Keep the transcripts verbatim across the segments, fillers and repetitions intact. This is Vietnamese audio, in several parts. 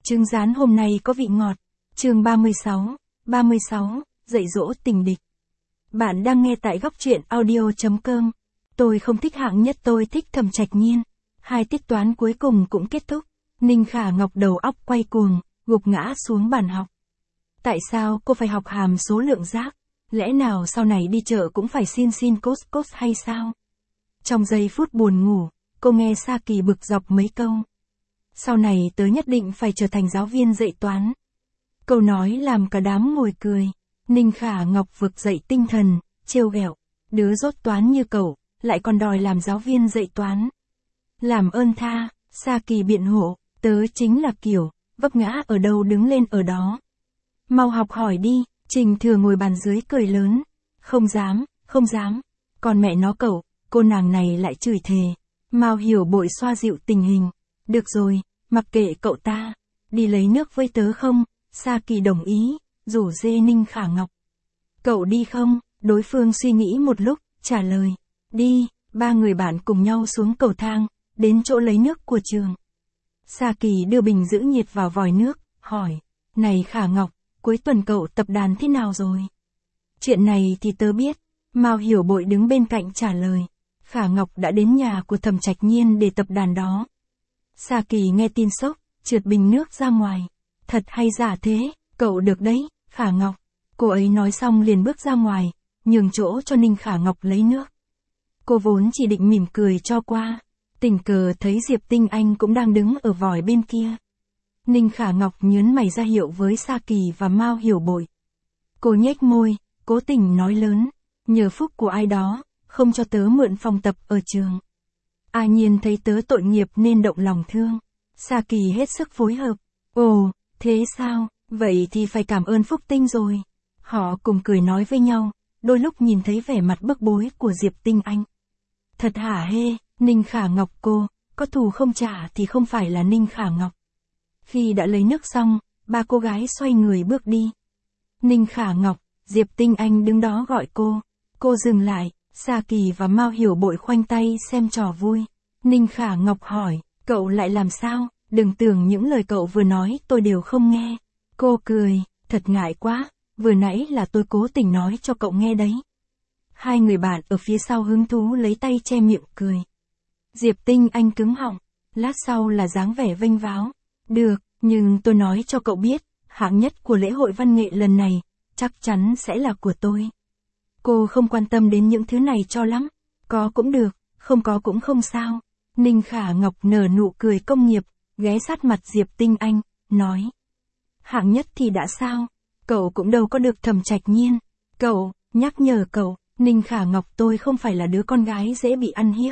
trứng rán hôm nay có vị ngọt. Chương ba mươi sáu, ba mươi sáu, dạy dỗ tình địch. Bạn đang nghe tại góc truyện audio chấm com. Tôi không thích hạng nhất, tôi thích Thẩm Trạch Nhiên. Hai tiết toán cuối cùng cũng kết thúc. Ninh Khả Ngọc đầu óc quay cuồng, gục ngã xuống bàn học. Tại sao cô phải học hàm số lượng giác? Lẽ nào sau này đi chợ cũng phải xin xin cos cos hay sao? Trong giây phút buồn ngủ, cô nghe Sa Kỳ bực dọc mấy câu. Sau này tớ nhất định phải trở thành giáo viên dạy toán. Câu nói làm cả đám ngồi cười. Ninh Khả Ngọc vực dậy tinh thần, trêu ghẹo. Đứa dốt toán như cậu, lại còn đòi làm giáo viên dạy toán. Làm ơn tha, Sa Kỳ biện hộ, tớ chính là kiểu, vấp ngã ở đâu đứng lên ở đó. Mau học hỏi đi. Trình Thừa ngồi bàn dưới cười lớn. Không dám, không dám. Còn mẹ nó cậu, cô nàng này lại chửi thề. Mao Hiểu Bội xoa dịu tình hình. Được rồi, mặc kệ cậu ta. Đi lấy nước với tớ không? Sa Kỳ đồng ý, rủ dê Ninh Khả Ngọc. Cậu đi không? Đối phương suy nghĩ một lúc, trả lời. Đi. Ba người bạn cùng nhau xuống cầu thang, đến chỗ lấy nước của trường. Sa Kỳ đưa bình giữ nhiệt vào vòi nước, hỏi. Này Khả Ngọc, cuối tuần cậu tập đàn thế nào rồi? Chuyện này thì tớ biết. Mao Hiểu Bội đứng bên cạnh trả lời. Khả Ngọc đã đến nhà của Thẩm Trạch Nhiên để tập đàn đó. Sa Kỳ nghe tin sốc, trượt bình nước ra ngoài. Thật hay giả thế, cậu được đấy, Khả Ngọc. Cô ấy nói xong liền bước ra ngoài, nhường chỗ cho Ninh Khả Ngọc lấy nước. Cô vốn chỉ định mỉm cười cho qua. Tình cờ thấy Diệp Tinh Anh cũng đang đứng ở vòi bên kia. Ninh Khả Ngọc nhớn mày ra hiệu với Sa Kỳ và Mao Hiểu Bội. Cô nhếch môi, cố tình nói lớn. Nhờ phúc của ai đó, không cho tớ mượn phòng tập ở trường. A Nhiên thấy tớ tội nghiệp nên động lòng thương. Sa Kỳ hết sức phối hợp. Ồ, thế sao, vậy thì phải cảm ơn Phúc Tinh rồi. Họ cùng cười nói với nhau, đôi lúc nhìn thấy vẻ mặt bức bối của Diệp Tinh Anh. Thật hả hê, Ninh Khả Ngọc cô, có thù không trả thì không phải là Ninh Khả Ngọc. Khi đã lấy nước xong, ba cô gái xoay người bước đi. Ninh Khả Ngọc, Diệp Tinh Anh đứng đó gọi cô. Cô dừng lại, Sa Kỳ và Mao Hiểu Bội khoanh tay xem trò vui. Ninh Khả Ngọc hỏi, cậu lại làm sao? Đừng tưởng những lời cậu vừa nói tôi đều không nghe. Cô cười, thật ngại quá, vừa nãy là tôi cố tình nói cho cậu nghe đấy. Hai người bạn ở phía sau hứng thú lấy tay che miệng cười. Diệp Tinh Anh cứng họng, lát sau là dáng vẻ vênh váo. Được, nhưng tôi nói cho cậu biết, hạng nhất của lễ hội văn nghệ lần này, chắc chắn sẽ là của tôi. Cô không quan tâm đến những thứ này cho lắm. Có cũng được, không có cũng không sao. Ninh Khả Ngọc nở nụ cười công nghiệp, ghé sát mặt Diệp Tinh Anh, nói. Hạng nhất thì đã sao? Cậu cũng đâu có được Thẩm Trạch Nhiên. Cậu, nhắc nhở cậu, Ninh Khả Ngọc tôi không phải là đứa con gái dễ bị ăn hiếp.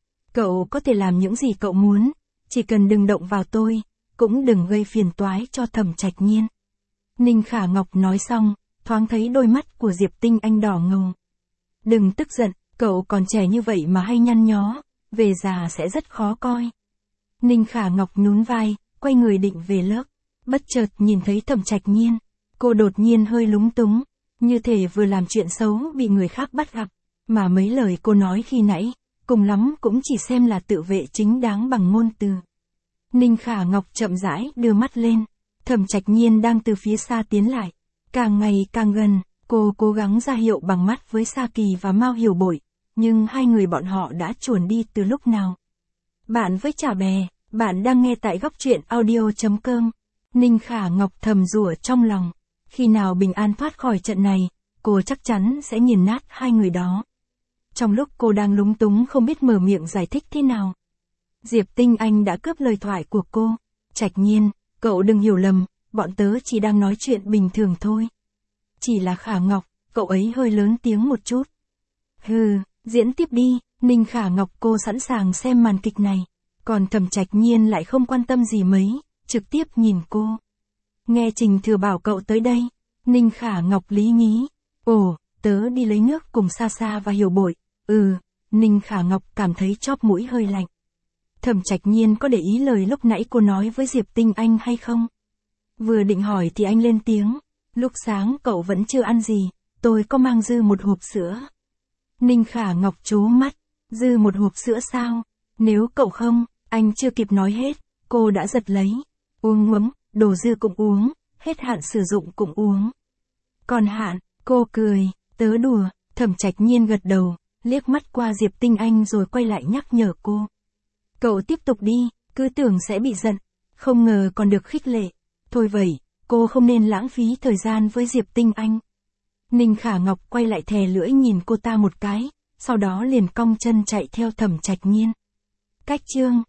Cậu có thể làm những gì cậu muốn, chỉ cần đừng động vào tôi, cũng đừng gây phiền toái cho Thẩm Trạch Nhiên. Ninh Khả Ngọc nói xong, thoáng thấy đôi mắt của Diệp Tinh Anh đỏ ngầu. Đừng tức giận, cậu còn trẻ như vậy mà hay nhăn nhó, về già sẽ rất khó coi. Ninh Khả Ngọc nhún vai, quay người định về lớp. Bất chợt nhìn thấy Thẩm Trạch Nhiên. Cô đột nhiên hơi lúng túng, như thể vừa làm chuyện xấu bị người khác bắt gặp. Mà mấy lời cô nói khi nãy, cùng lắm cũng chỉ xem là tự vệ chính đáng bằng ngôn từ. Ninh Khả Ngọc chậm rãi đưa mắt lên. Thẩm Trạch Nhiên đang từ phía xa tiến lại. Càng ngày càng gần, cô cố gắng ra hiệu bằng mắt với Sa Kỳ và Mao Hiểu Bội, nhưng hai người bọn họ đã chuồn đi từ lúc nào. Bạn với chả bè, bạn đang nghe tại góc truyện audio chấm com. Ninh Khả Ngọc thầm rủa trong lòng. Khi nào bình an thoát khỏi trận này, cô chắc chắn sẽ nghiền nát hai người đó. Trong lúc cô đang lúng túng không biết mở miệng giải thích thế nào, Diệp Tinh Anh đã cướp lời thoại của cô. Trạch Nhiên, cậu đừng hiểu lầm, bọn tớ chỉ đang nói chuyện bình thường thôi. Chỉ là Khả Ngọc, cậu ấy hơi lớn tiếng một chút. Hừ, diễn tiếp đi. Ninh Khả Ngọc cô sẵn sàng xem màn kịch này. Còn Thẩm Trạch Nhiên lại không quan tâm gì mấy, trực tiếp nhìn cô. Nghe Trình Thừa bảo cậu tới đây. Ninh Khả Ngọc lý nhí. Ồ, tớ đi lấy nước cùng Sa Sa và Hiểu Bội. Ừ, Ninh Khả Ngọc cảm thấy chóp mũi hơi lạnh. Thẩm Trạch Nhiên có để ý lời lúc nãy cô nói với Diệp Tinh Anh hay không? Vừa định hỏi thì anh lên tiếng. Lúc sáng cậu vẫn chưa ăn gì, tôi có mang dư một hộp sữa. Ninh Khả Ngọc trố mắt. Dư một hộp sữa sao? Nếu cậu không, anh chưa kịp nói hết, cô đã giật lấy. Uống ngấm, đồ dư cũng uống, hết hạn sử dụng cũng uống. Còn hạn, cô cười, tớ đùa, Thẩm Trạch Nhiên gật đầu, liếc mắt qua Diệp Tinh Anh rồi quay lại nhắc nhở cô. Cậu tiếp tục đi, cứ tưởng sẽ bị giận, không ngờ còn được khích lệ. Thôi vậy, cô không nên lãng phí thời gian với Diệp Tinh Anh. Ninh Khả Ngọc quay lại thè lưỡi nhìn cô ta một cái, sau đó liền cong chân chạy theo Thẩm Trạch Nhiên. Cách chương